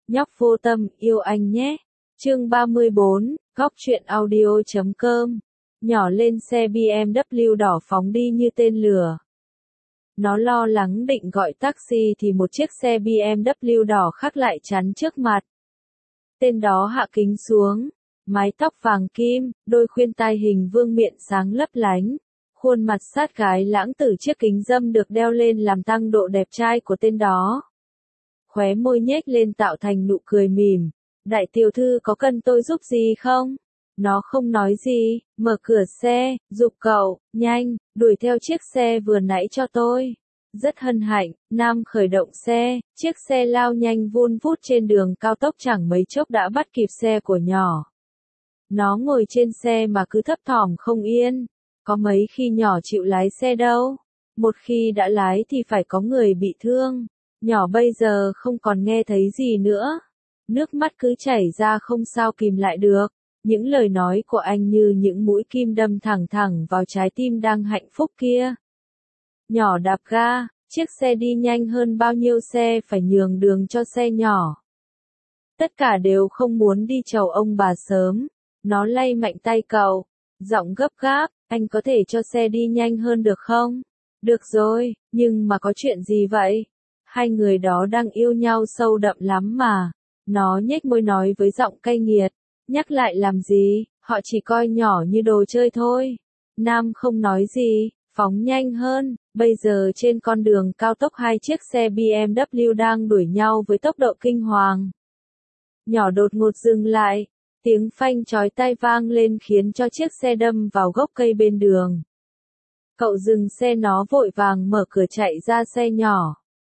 Nhóc vô tâm, yêu anh nhé. Chương 34, góc truyện audio.com. Nhỏ lên xe BMW đỏ phóng đi như tên lửa. Nó lo lắng định gọi taxi thì một chiếc xe BMW đỏ khác lại chắn trước mặt. Tên đó hạ kính xuống, mái tóc vàng kim, đôi khuyên tai hình vương miện sáng lấp lánh. Khuôn mặt sát gái lãng từ chiếc kính râm được đeo lên làm tăng độ đẹp trai của tên đó. Khóe môi nhếch lên tạo thành nụ cười mỉm. Đại tiểu thư có cần tôi giúp gì không? Nó không nói gì, mở cửa xe, giục cậu, nhanh, đuổi theo chiếc xe vừa nãy cho tôi. Rất hân hạnh, Nam khởi động xe, chiếc xe lao nhanh vun vút trên đường cao tốc chẳng mấy chốc đã bắt kịp xe của nhỏ. Nó ngồi trên xe mà cứ thấp thỏm không yên, có mấy khi nhỏ chịu lái xe đâu, một khi đã lái thì phải có người bị thương. Nhỏ bây giờ không còn nghe thấy gì nữa. Nước mắt cứ chảy ra không sao kìm lại được. Những lời nói của anh như những mũi kim đâm thẳng thẳng vào trái tim đang hạnh phúc kia. Nhỏ đạp ga, chiếc xe đi nhanh hơn bao nhiêu xe phải nhường đường cho xe nhỏ. Tất cả đều không muốn đi chầu ông bà sớm. Nó lay mạnh tay cậu, giọng gấp gáp, anh có thể cho xe đi nhanh hơn được không? Được rồi, nhưng mà có chuyện gì vậy? Hai người đó đang yêu nhau sâu đậm lắm mà. Nó nhếch môi nói với giọng cay nghiệt. Nhắc lại làm gì, họ chỉ coi nhỏ như đồ chơi thôi. Nam không nói gì, phóng nhanh hơn. Bây giờ trên con đường cao tốc hai chiếc xe BMW đang đuổi nhau với tốc độ kinh hoàng. Nhỏ đột ngột dừng lại. Tiếng phanh chói tai vang lên khiến cho chiếc xe đâm vào gốc cây bên đường. Cậu dừng xe, nó vội vàng mở cửa chạy ra xe nhỏ.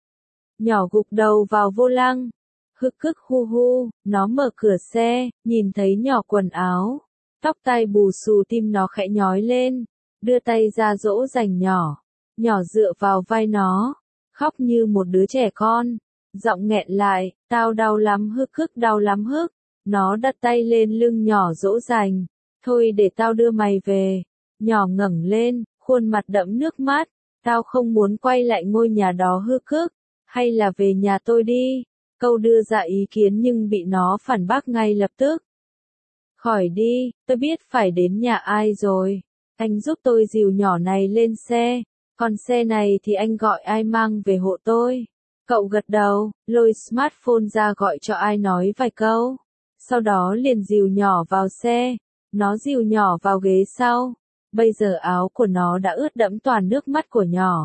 Nhỏ gục đầu vào vô lăng. Hức hức hu hu, nó mở cửa xe, nhìn thấy nhỏ quần áo. Tóc tai bù xù, tim nó khẽ nhói lên. Đưa tay ra dỗ dành nhỏ. Nhỏ dựa vào vai nó. Khóc như một đứa trẻ con. Giọng nghẹn lại, tao đau lắm hức hức, đau lắm hức. Nó đặt tay lên lưng nhỏ dỗ dành. Thôi để tao đưa mày về. Nhỏ ngẩng lên, khuôn mặt đẫm nước mắt. Tao không muốn quay lại ngôi nhà đó hức hức. Hay là về nhà tôi đi. Câu đưa ra ý kiến nhưng bị nó phản bác ngay lập tức. Khỏi đi, tôi biết phải đến nhà ai rồi. Anh giúp tôi dìu nhỏ này lên xe. Còn xe này thì anh gọi ai mang về hộ tôi. Cậu gật đầu, lôi smartphone ra gọi cho ai nói vài câu. Sau đó liền dìu nhỏ vào xe. Nó dìu nhỏ vào ghế sau. Bây giờ áo của nó đã ướt đẫm toàn nước mắt của nhỏ.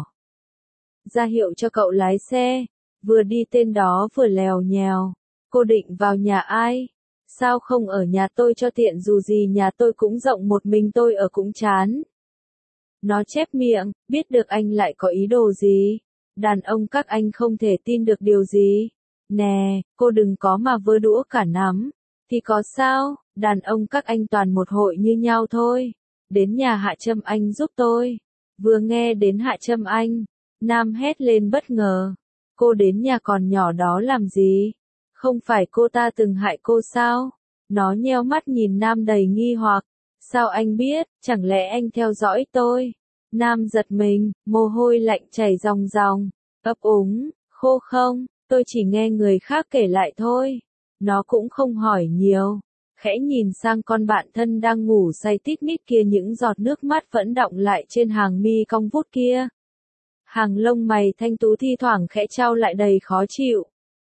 Ra hiệu cho cậu lái xe. Vừa đi tên đó vừa lèo nhèo. Cô định vào nhà ai? Sao không ở nhà tôi cho tiện, dù gì nhà tôi cũng rộng, một mình tôi ở cũng chán. Nó chép miệng, biết được anh lại có ý đồ gì. Đàn ông các anh không thể tin được điều gì. Nè, cô đừng có mà vơ đũa cả nắm. Thì có sao, đàn ông các anh toàn một hội như nhau thôi. Đến nhà Hạ Trâm Anh giúp tôi. Vừa nghe đến Hạ Trâm Anh, Nam hét lên bất ngờ. Cô đến nhà con nhỏ đó làm gì? Không phải cô ta từng hại cô sao? Nó nheo mắt nhìn Nam đầy nghi hoặc. Sao anh biết, chẳng lẽ anh theo dõi tôi? Nam giật mình, mồ hôi lạnh chảy ròng ròng. Ấp úng, khô không, tôi chỉ nghe người khác kể lại thôi. Nó cũng không hỏi nhiều. Khẽ nhìn sang con bạn thân đang ngủ say tít mít kia, những giọt nước mắt vẫn đọng lại trên hàng mi cong vút kia. Hàng lông mày thanh tú thi thoảng khẽ chau lại đầy khó chịu.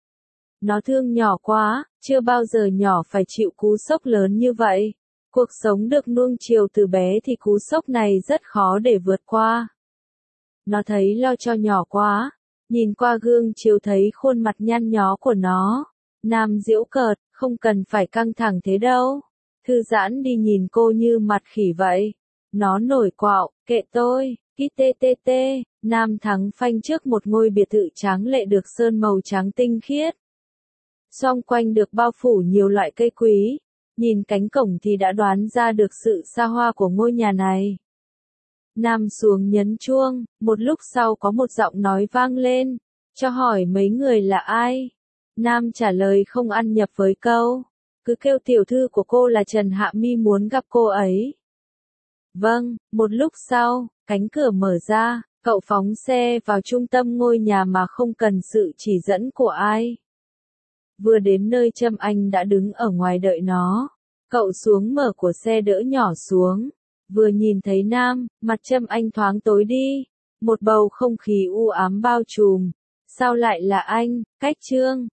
Nó thương nhỏ quá, chưa bao giờ nhỏ phải chịu cú sốc lớn như vậy. Cuộc sống được nuông chiều từ bé thì cú sốc này rất khó để vượt qua. Nó thấy lo cho nhỏ quá. Nhìn qua gương chiếu thấy khuôn mặt nhăn nhó của nó. Nam giễu cợt, không cần phải căng thẳng thế đâu. Thư giãn đi, nhìn cô như mặt khỉ vậy. Nó nổi quạo, kệ tôi. KTTT, Nam thắng phanh trước một ngôi biệt thự tráng lệ được sơn màu trắng tinh khiết. Xung quanh được bao phủ nhiều loại cây quý. Nhìn cánh cổng thì đã đoán ra được sự xa hoa của ngôi nhà này. Nam xuống nhấn chuông, một lúc sau có một giọng nói vang lên. Cho hỏi mấy người là ai? Nam trả lời không ăn nhập với câu. Cứ kêu tiểu thư của cô là Trần Hạ Mi muốn gặp cô ấy. Vâng, một lúc sau, cánh cửa mở ra, cậu phóng xe vào trung tâm ngôi nhà mà không cần sự chỉ dẫn của ai. Vừa đến nơi Trâm Anh đã đứng ở ngoài đợi nó. Cậu xuống mở của xe đỡ nhỏ xuống. Vừa nhìn thấy Nam, mặt Trâm Anh thoáng tối đi. Một bầu không khí u ám bao trùm. Sao lại là anh, Cách Trương?